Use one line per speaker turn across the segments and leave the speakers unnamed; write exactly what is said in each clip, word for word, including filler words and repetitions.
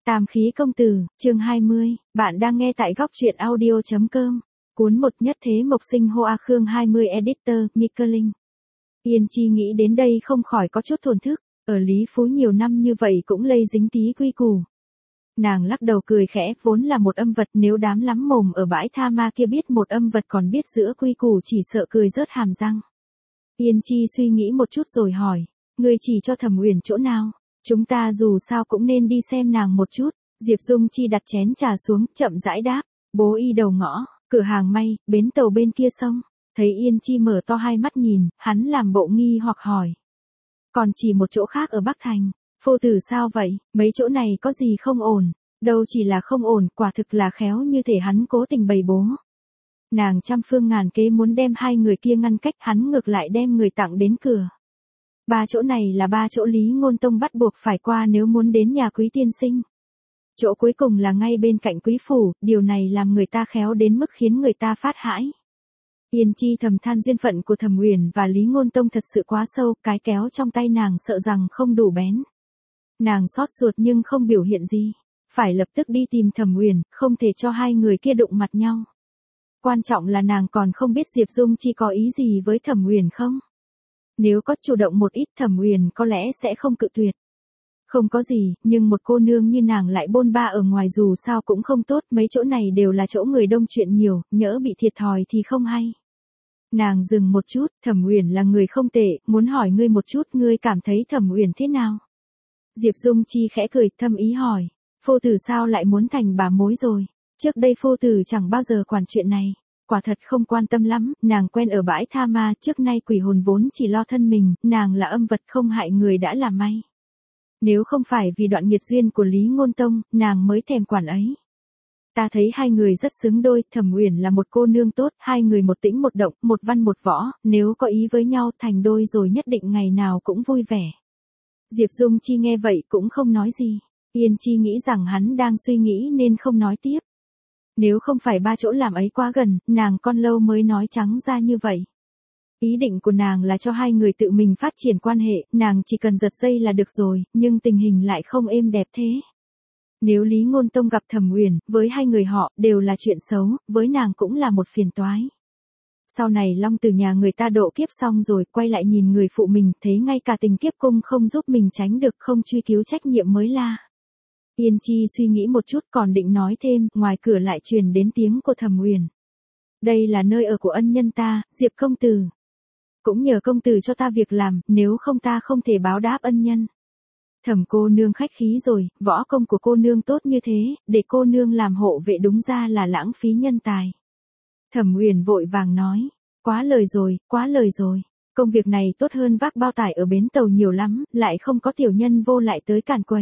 Tam khí công tử, chương hai mươi, bạn đang nghe tại góc truyện audio chấm com. Cuốn một nhất thế mộc sinh Hoa Khương hai mươi Editor, Mickelin. Yên Chi nghĩ đến đây không khỏi có chút thổn thức, ở Lý Phú nhiều năm như vậy cũng lây dính tí quy củ. Nàng lắc đầu cười khẽ, vốn là một âm vật, nếu đám lắm mồm ở bãi tha ma kia biết một âm vật còn biết giữa quy củ chỉ sợ cười rớt hàm răng. Yên Chi suy nghĩ một chút rồi hỏi, ngươi chỉ cho Thẩm Uyển chỗ nào? Chúng ta dù sao cũng nên đi xem nàng một chút. Diệp Dung Chi đặt chén trà xuống, chậm rãi đáp, bố y đầu ngõ, cửa hàng may, bến tàu bên kia sông. Thấy Yên Chi mở to hai mắt nhìn, hắn làm bộ nghi hoặc hỏi. Còn chỉ một chỗ khác ở Bắc Thành, phu tử sao vậy, mấy chỗ này có gì không ổn, đâu chỉ là không ổn, quả thực là khéo như thể hắn cố tình bày bố. Nàng trăm phương ngàn kế muốn đem hai người kia ngăn cách, hắn ngược lại đem người tặng đến cửa. Ba chỗ này là ba chỗ Lý Ngôn Tông bắt buộc phải qua nếu muốn đến nhà quý tiên sinh. Chỗ cuối cùng là ngay bên cạnh quý phủ, điều này làm người ta khéo đến mức khiến người ta phát hãi. Yên Chi thầm than duyên phận của Thẩm Uyển và Lý Ngôn Tông thật sự quá sâu, cái kéo trong tay nàng sợ rằng không đủ bén. Nàng xót ruột nhưng không biểu hiện gì, phải lập tức đi tìm Thẩm Uyển, không thể cho hai người kia đụng mặt nhau. Quan trọng là nàng còn không biết Diệp Dung Chi có ý gì với Thẩm Uyển không. Nếu có chủ động một ít Thẩm Uyển có lẽ sẽ không cự tuyệt. Không có gì, nhưng một cô nương như nàng lại bôn ba ở ngoài dù sao cũng không tốt, mấy chỗ này đều là chỗ người đông chuyện nhiều, nhỡ bị thiệt thòi thì không hay. Nàng dừng một chút, Thẩm Uyển là người không tệ, muốn hỏi ngươi một chút, ngươi cảm thấy Thẩm Uyển thế nào? Diệp Dung Chi khẽ cười, thâm ý hỏi, phu tử sao lại muốn thành bà mối rồi? Trước đây phu tử chẳng bao giờ quản chuyện này. Quả thật không quan tâm lắm, nàng quen ở bãi tha ma, trước nay quỷ hồn vốn chỉ lo thân mình, nàng là âm vật không hại người đã là may. Nếu không phải vì đoạn nghiệt duyên của Lý Ngôn Tông, nàng mới thèm quản ấy. Ta thấy hai người rất xứng đôi, Thẩm Uyển là một cô nương tốt, hai người một tĩnh một động, một văn một võ, nếu có ý với nhau thành đôi rồi nhất định ngày nào cũng vui vẻ. Diệp Dung Chi nghe vậy cũng không nói gì, Yên Chi nghĩ rằng hắn đang suy nghĩ nên không nói tiếp. Nếu không phải ba chỗ làm ấy quá gần, nàng con lâu mới nói trắng ra như vậy. Ý định của nàng là cho hai người tự mình phát triển quan hệ, nàng chỉ cần giật dây là được rồi, nhưng tình hình lại không êm đẹp thế. Nếu Lý Ngôn Tông gặp Thẩm Uyển, với hai người họ, đều là chuyện xấu, với nàng cũng là một phiền toái. Sau này Long từ nhà người ta độ kiếp xong rồi, quay lại nhìn người phụ mình, thấy ngay cả tình kiếp cung không giúp mình tránh được, không truy cứu trách nhiệm mới la. Yên Chi suy nghĩ một chút còn định nói thêm, ngoài cửa lại truyền đến tiếng của Thẩm Uyển. Đây là nơi ở của ân nhân ta, Diệp công tử. Cũng nhờ công tử cho ta việc làm, nếu không ta không thể báo đáp ân nhân. Thẩm cô nương khách khí rồi, võ công của cô nương tốt như thế, để cô nương làm hộ vệ đúng ra là lãng phí nhân tài. Thẩm Uyển vội vàng nói, quá lời rồi, quá lời rồi. Công việc này tốt hơn vác bao tải ở bến tàu nhiều lắm, lại không có tiểu nhân vô lại tới càn quấy.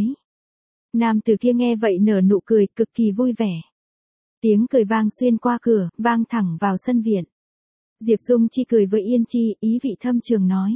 Nam tử kia nghe vậy nở nụ cười, cực kỳ vui vẻ. Tiếng cười vang xuyên qua cửa, vang thẳng vào sân viện. Diệp Dung Chi cười với Yên Chi, ý vị thâm trường nói.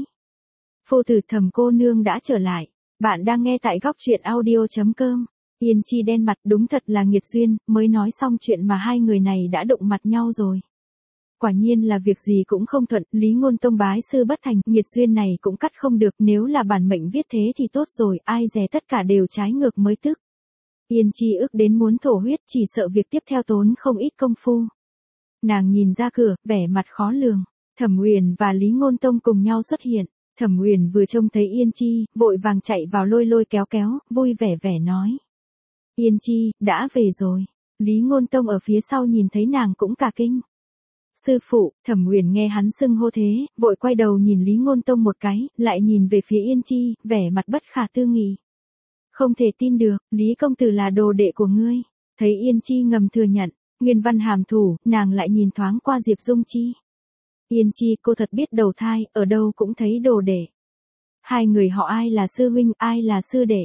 Phu tử Thẩm cô nương đã trở lại, bạn đang nghe tại góc truyện audio chấm com. Yên Chi đen mặt, đúng thật là nghiệt duyên, mới nói xong chuyện mà hai người này đã đụng mặt nhau rồi. Quả nhiên là việc gì cũng không thuận, Lý Ngôn Tông bái sư bất thành, nghiệt duyên này cũng cắt không được, nếu là bản mệnh viết thế thì tốt rồi, ai dè tất cả đều trái ngược mới tức. Yên Chi ức đến muốn thổ huyết, chỉ sợ việc tiếp theo tốn không ít công phu. Nàng nhìn ra cửa, vẻ mặt khó lường, Thẩm Uyển và Lý Ngôn Tông cùng nhau xuất hiện. Thẩm Uyển vừa trông thấy Yên Chi, vội vàng chạy vào lôi lôi kéo kéo, vui vẻ vẻ nói. Yên Chi, đã về rồi. Lý Ngôn Tông ở phía sau nhìn thấy nàng cũng cả kinh. Sư phụ, Thẩm Uyển nghe hắn xưng hô thế, vội quay đầu nhìn Lý Ngôn Tông một cái, lại nhìn về phía Yên Chi, vẻ mặt bất khả tư nghị. Không thể tin được, Lý công tử là đồ đệ của ngươi. Thấy Yên Chi ngầm thừa nhận, nguyên văn hàm thủ, nàng lại nhìn thoáng qua Diệp Dung Chi. Yên Chi, cô thật biết đầu thai, ở đâu cũng thấy đồ đệ. Hai người họ ai là sư huynh, ai là sư đệ.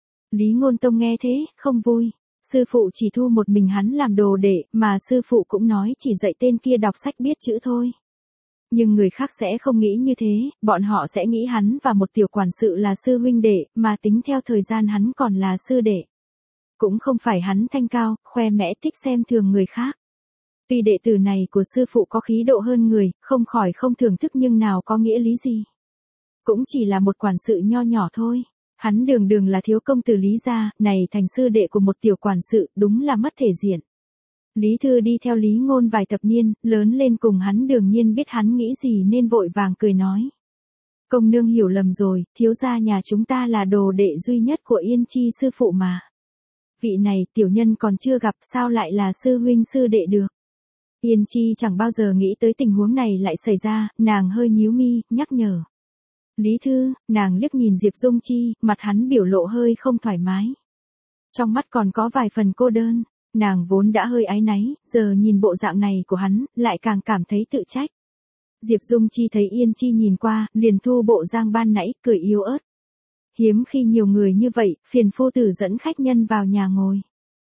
Lý Ngôn Tông nghe thế, không vui. Sư phụ chỉ thu một mình hắn làm đồ đệ, mà sư phụ cũng nói chỉ dạy tên kia đọc sách biết chữ thôi. Nhưng người khác sẽ không nghĩ như thế, bọn họ sẽ nghĩ hắn và một tiểu quản sự là sư huynh đệ, mà tính theo thời gian hắn còn là sư đệ. Cũng không phải hắn thanh cao, khoe mẽ thích xem thường người khác. Tuy đệ tử này của sư phụ có khí độ hơn người, không khỏi không thưởng thức nhưng nào có nghĩa lý gì. Cũng chỉ là một quản sự nho nhỏ thôi. Hắn đường đường là thiếu công tử Lý gia, này thành sư đệ của một tiểu quản sự, đúng là mất thể diện. Lý Thư đi theo Lý Ngôn vài thập niên, lớn lên cùng hắn đương nhiên biết hắn nghĩ gì nên vội vàng cười nói. Công nương hiểu lầm rồi, thiếu gia nhà chúng ta là đồ đệ duy nhất của Yên Chi sư phụ mà. Vị này tiểu nhân còn chưa gặp sao lại là sư huynh sư đệ được. Yên Chi chẳng bao giờ nghĩ tới tình huống này lại xảy ra, nàng hơi nhíu mi, nhắc nhở. Lý Thư, nàng liếc nhìn Diệp Dung Chi, mặt hắn biểu lộ hơi không thoải mái. Trong mắt còn có vài phần cô đơn, nàng vốn đã hơi áy náy, giờ nhìn bộ dạng này của hắn, lại càng cảm thấy tự trách. Diệp Dung Chi thấy Yên Chi nhìn qua, liền thu bộ dáng ban nãy, cười yếu ớt. Hiếm khi nhiều người như vậy, phiền phu tử dẫn khách nhân vào nhà ngồi.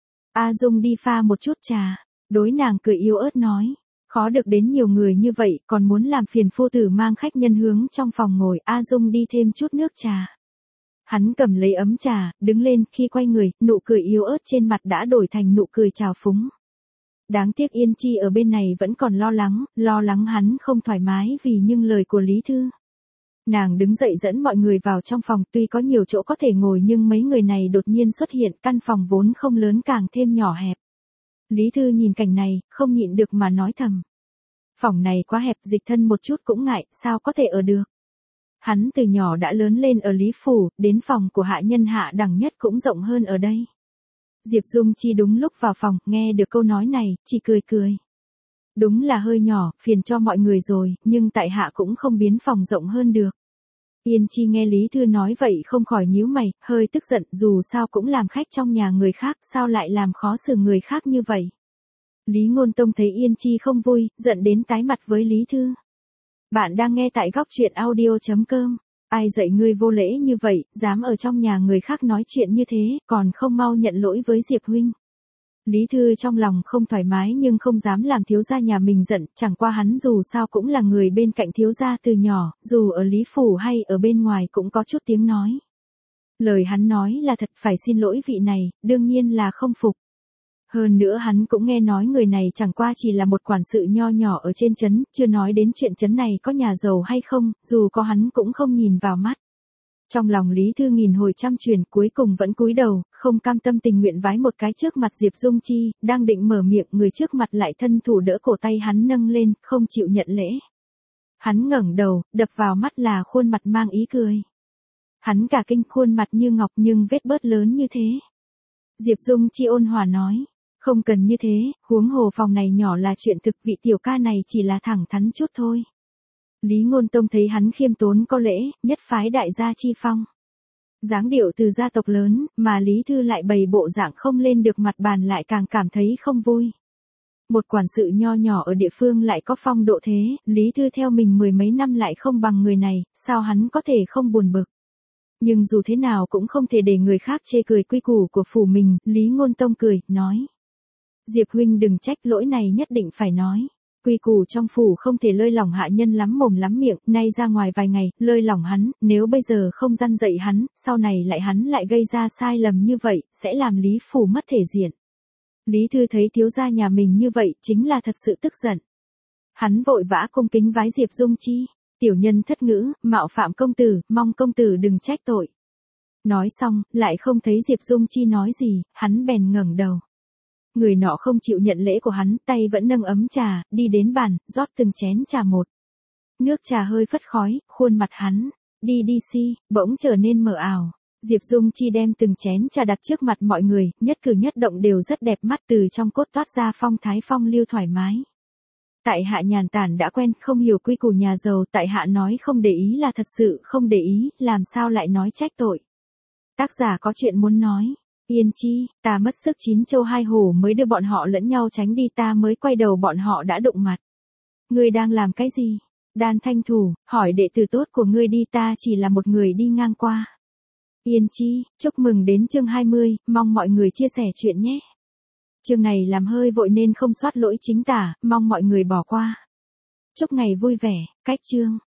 A Dung đi pha một chút trà, đối nàng cười yếu ớt nói. Khó được đến nhiều người như vậy, còn muốn làm phiền phu tử mang khách nhân hướng trong phòng ngồi, A Dung đi thêm chút nước trà. Hắn cầm lấy ấm trà, đứng lên, khi quay người, nụ cười yếu ớt trên mặt đã đổi thành nụ cười trào phúng. Đáng tiếc Yên Chi ở bên này vẫn còn lo lắng, lo lắng hắn không thoải mái vì những lời của Lý Thư. Nàng đứng dậy dẫn mọi người vào trong phòng, tuy có nhiều chỗ có thể ngồi nhưng mấy người này đột nhiên xuất hiện, căn phòng vốn không lớn càng thêm nhỏ hẹp. Lý Thư nhìn cảnh này, không nhịn được mà nói thầm. Phòng này quá hẹp, dịch thân một chút cũng ngại, sao có thể ở được. Hắn từ nhỏ đã lớn lên ở Lý Phủ, đến phòng của hạ nhân hạ đẳng nhất cũng rộng hơn ở đây. Diệp Dung Chi đúng lúc vào phòng, nghe được câu nói này, chỉ cười cười. Đúng là hơi nhỏ, phiền cho mọi người rồi, nhưng tại hạ cũng không biến phòng rộng hơn được. Yên Chi nghe Lý Thư nói vậy không khỏi nhíu mày, hơi tức giận, dù sao cũng làm khách trong nhà người khác, sao lại làm khó xử người khác như vậy. Lý Ngôn Tông thấy Yên Chi không vui, giận đến tái mặt với Lý Thư. Bạn đang nghe tại góc truyện audio chấm com. Ai dạy ngươi vô lễ như vậy, dám ở trong nhà người khác nói chuyện như thế, còn không mau nhận lỗi với Diệp huynh. Lý Thư trong lòng không thoải mái nhưng không dám làm thiếu gia nhà mình giận, chẳng qua hắn dù sao cũng là người bên cạnh thiếu gia từ nhỏ, dù ở Lý Phủ hay ở bên ngoài cũng có chút tiếng nói. Lời hắn nói là thật, phải xin lỗi vị này, đương nhiên là không phục. Hơn nữa hắn cũng nghe nói người này chẳng qua chỉ là một quản sự nho nhỏ ở trên trấn, chưa nói đến chuyện trấn này có nhà giàu hay không, dù có hắn cũng không nhìn vào mắt. Trong lòng Lý Thư nghìn hồi trăm chuyển, cuối cùng vẫn cúi đầu, không cam tâm tình nguyện vái một cái trước mặt Diệp Dung Chi, đang định mở miệng, người trước mặt lại thân thủ đỡ cổ tay hắn nâng lên, không chịu nhận lễ. Hắn ngẩng đầu, đập vào mắt là khuôn mặt mang ý cười. Hắn cả kinh, khuôn mặt như ngọc nhưng vết bớt lớn như thế. Diệp Dung Chi ôn hòa nói, không cần như thế, huống hồ phòng này nhỏ là chuyện thực, vị tiểu ca này chỉ là thẳng thắn chút thôi. Lý Ngôn Tông thấy hắn khiêm tốn có lễ, nhất phái đại gia chi phong. Dáng điệu từ gia tộc lớn, mà Lý Thư lại bày bộ dạng không lên được mặt bàn lại càng cảm thấy không vui. Một quản sự nho nhỏ ở địa phương lại có phong độ thế, Lý Thư theo mình mười mấy năm lại không bằng người này, sao hắn có thể không buồn bực. Nhưng dù thế nào cũng không thể để người khác chê cười quy củ của phủ mình, Lý Ngôn Tông cười, nói. Diệp huynh đừng trách, lỗi này nhất định phải nói. Quy củ trong phủ không thể lơi lỏng hạ nhân lắm mồm lắm miệng, nay ra ngoài vài ngày, lơi lỏng hắn, nếu bây giờ không răn dậy hắn, sau này lại hắn lại gây ra sai lầm như vậy, sẽ làm Lý Phủ mất thể diện. Lý Thư thấy thiếu gia nhà mình như vậy, chính là thật sự tức giận. Hắn vội vã cung kính vái Diệp Dung Chi, tiểu nhân thất ngữ, mạo phạm công tử, mong công tử đừng trách tội. Nói xong, lại không thấy Diệp Dung Chi nói gì, hắn bèn ngẩng đầu. Người nọ không chịu nhận lễ của hắn, tay vẫn nâng ấm trà, đi đến bàn, rót từng chén trà một. Nước trà hơi phất khói, khuôn mặt hắn, đi đi si, bỗng trở nên mờ ảo. Diệp Dung Chi đem từng chén trà đặt trước mặt mọi người, nhất cử nhất động đều rất đẹp mắt, từ trong cốt toát ra phong thái phong lưu thoải mái. Tại hạ nhàn tản đã quen, không hiểu quy củ nhà giàu, tại hạ nói không để ý là thật sự không để ý, làm sao lại nói trách tội. Tác giả có chuyện muốn nói. Yên Chi, ta mất sức chín châu hai hổ mới đưa bọn họ lẫn nhau tránh đi, ta mới quay đầu bọn họ đã đụng mặt. Ngươi đang làm cái gì? Đan Thanh Thủ, hỏi đệ tử tốt của ngươi đi, ta chỉ là một người đi ngang qua. Yên Chi, chúc mừng đến chương hai mươi, mong mọi người chia sẻ chuyện nhé. Chương này làm hơi vội nên không soát lỗi chính tả, mong mọi người bỏ qua. Chúc ngày vui vẻ, cách chương.